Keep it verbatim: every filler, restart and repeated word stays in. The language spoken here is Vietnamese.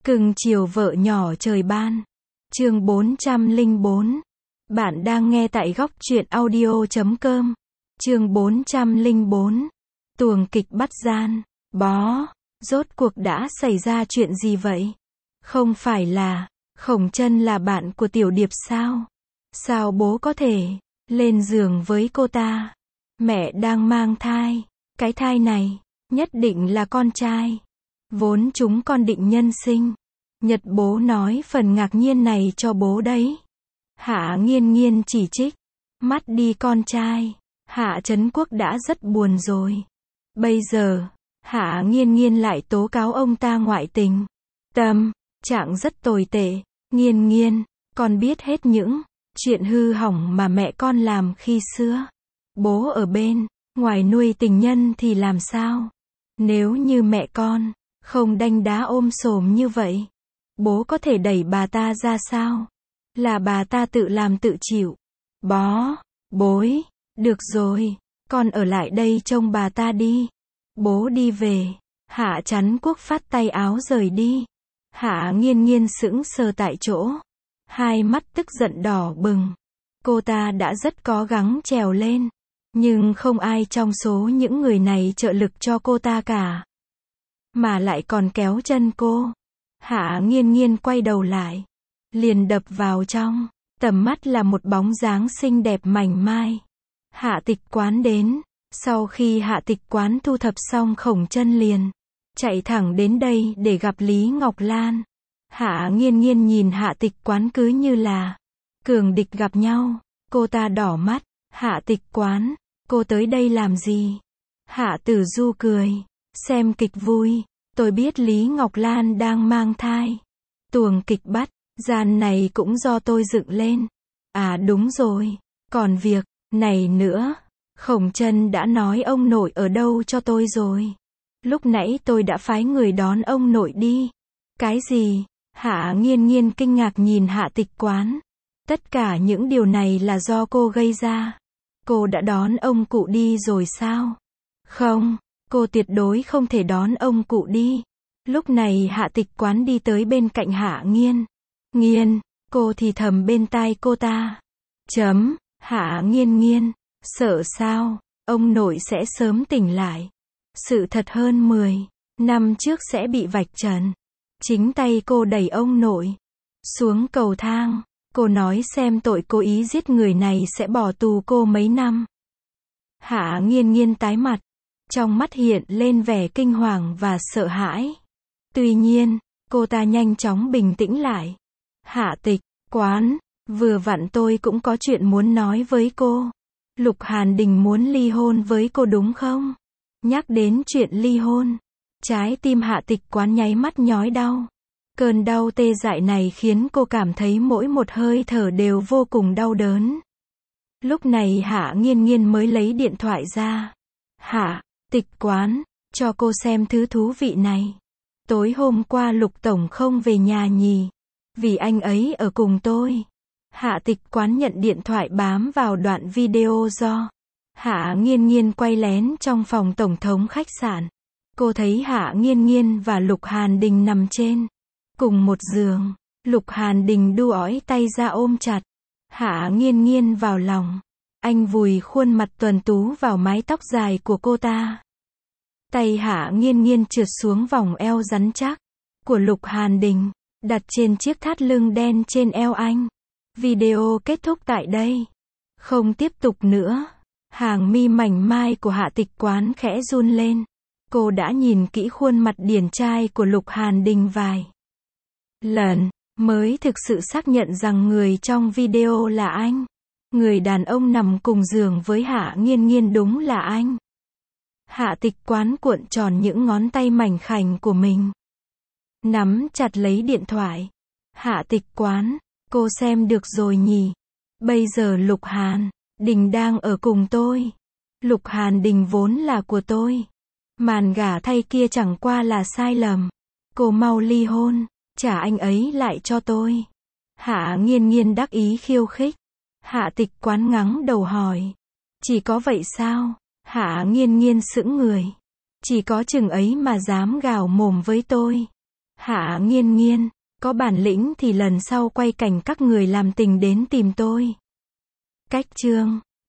Cưng chiều vợ nhỏ trời ban. Chương bốn trăm lẻ bốn. Bạn đang nghe tại góc truyện audio chấm com. Chương bốn trăm lẻ bốn. Tuồng kịch bắt gian. Bó, rốt cuộc đã xảy ra chuyện gì vậy? Không phải là Khổng Chân là bạn của Tiểu Điệp sao? Sao bố có thể lên giường với cô ta? Mẹ đang mang thai, cái thai này nhất định là con trai. Vốn chúng con định nhân sinh. Nhật bố nói phần ngạc nhiên này cho bố đấy. Hạ Nghiên Nghiên chỉ trích. Mắt đi con trai. Hạ Trấn Quốc đã rất buồn rồi. Bây giờ, Hạ Nghiên Nghiên lại tố cáo ông ta ngoại tình. Tâm trạng rất tồi tệ. Nghiên Nghiên, con biết hết những chuyện hư hỏng mà mẹ con làm khi xưa. Bố ở bên ngoài nuôi tình nhân thì làm sao? Nếu như mẹ con không đanh đá ôm xồm như vậy, bố có thể đẩy bà ta ra sao? Là bà ta tự làm tự chịu. Bó, bối, được rồi, con ở lại đây trông bà ta đi. Bố đi về. Hạ Trấn Quốc phắt tay áo rời đi. Hạ Nghiên Nghiên sững sờ tại chỗ. Hai mắt tức giận đỏ bừng. Cô ta đã rất cố gắng trèo lên. Nhưng không ai trong số những người này trợ lực cho cô ta cả. Mà lại còn kéo chân cô. Hạ Nghiên Nghiên quay đầu lại. Liền đập vào trong tầm mắt là một bóng dáng xinh đẹp mảnh mai. Hạ Tịch Quán đến. Sau khi Hạ Tịch Quán thu thập xong Khổng Chân liền chạy thẳng đến đây để gặp Lý Ngọc Lan. Hạ Nghiên Nghiên nhìn Hạ Tịch Quán cứ như là cường địch gặp nhau. Cô ta đỏ mắt. Hạ Tịch Quán, cô tới đây làm gì? Hạ Tử Du cười. Xem kịch vui. Tôi biết Lý Ngọc Lan đang mang thai. Tuồng kịch bắt gian này cũng do tôi dựng lên. À đúng rồi. Còn việc này nữa, Khổng Chân đã nói ông nội ở đâu cho tôi rồi. Lúc nãy tôi đã phái người đón ông nội đi. Cái gì? Hạ Nghiên Nghiên kinh ngạc nhìn Hạ Tịch Quán. Tất cả những điều này là do cô gây ra. Cô đã đón ông cụ đi rồi sao? Không, cô tuyệt đối không thể đón ông cụ đi. Lúc này Hạ Tịch Quán đi tới bên cạnh Hạ Nghiên. Nghiên, cô thì thầm bên tai cô ta. Chấm, Hạ Nghiên Nghiên, sợ sao? Ông nội sẽ sớm tỉnh lại. Sự thật hơn mười năm trước sẽ bị vạch trần. Chính tay cô đẩy ông nội xuống cầu thang. Cô nói xem tội cố ý giết người này sẽ bỏ tù cô mấy năm. Hạ Nghiên Nghiên tái mặt. Trong mắt hiện lên vẻ kinh hoàng và sợ hãi. Tuy nhiên, cô ta nhanh chóng bình tĩnh lại. Hạ Tịch Quán, vừa vặn tôi cũng có chuyện muốn nói với cô. Lục Hàn Đình muốn ly hôn với cô đúng không? Nhắc đến chuyện ly hôn, trái tim Hạ Tịch Quán nháy mắt nhói đau. Cơn đau tê dại này khiến cô cảm thấy mỗi một hơi thở đều vô cùng đau đớn. Lúc này Hạ Nghiên Nghiên mới lấy điện thoại ra. Hạ Tịch Quán, cho cô xem thứ thú vị này. Tối hôm qua Lục Tổng không về nhà nhỉ? Vì anh ấy ở cùng tôi. Hạ Tịch Quán nhận điện thoại bám vào đoạn video do Hạ Nghiên Nghiên quay lén trong phòng tổng thống khách sạn. Cô thấy Hạ Nghiên Nghiên và Lục Hàn Đình nằm trên cùng một giường. Lục Hàn Đình đu ói tay ra ôm chặt Hạ Nghiên Nghiên vào lòng. Anh vùi khuôn mặt tuấn tú vào mái tóc dài của cô ta. Tay Hạ Nghiên Nghiên trượt xuống vòng eo rắn chắc của Lục Hàn Đình, đặt trên chiếc thắt lưng đen trên eo anh. Video kết thúc tại đây. Không tiếp tục nữa. Hàng mi mảnh mai của Hạ Tịch Quán khẽ run lên. Cô đã nhìn kỹ khuôn mặt điển trai của Lục Hàn Đình vài lần, mới thực sự xác nhận rằng người trong video là anh. Người đàn ông nằm cùng giường với Hạ Nghiên Nghiên đúng là anh. Hạ Tịch Quán cuộn tròn những ngón tay mảnh khảnh của mình, nắm chặt lấy điện thoại. Hạ Tịch Quán, cô xem được rồi nhỉ? Bây giờ Lục Hàn Đình đang ở cùng tôi. Lục Hàn Đình vốn là của tôi. Màn gả thay kia chẳng qua là sai lầm. Cô mau ly hôn, trả anh ấy lại cho tôi. Hạ Nghiên Nghiên đắc ý khiêu khích. Hạ Tịch Quán ngắng đầu hỏi. Chỉ có vậy sao? Hạ Nghiên Nghiên sững người. Chỉ có chừng ấy mà dám gào mồm với tôi. Hạ Nghiên Nghiên, có bản lĩnh thì lần sau quay cảnh các người làm tình đến tìm tôi. Cách chương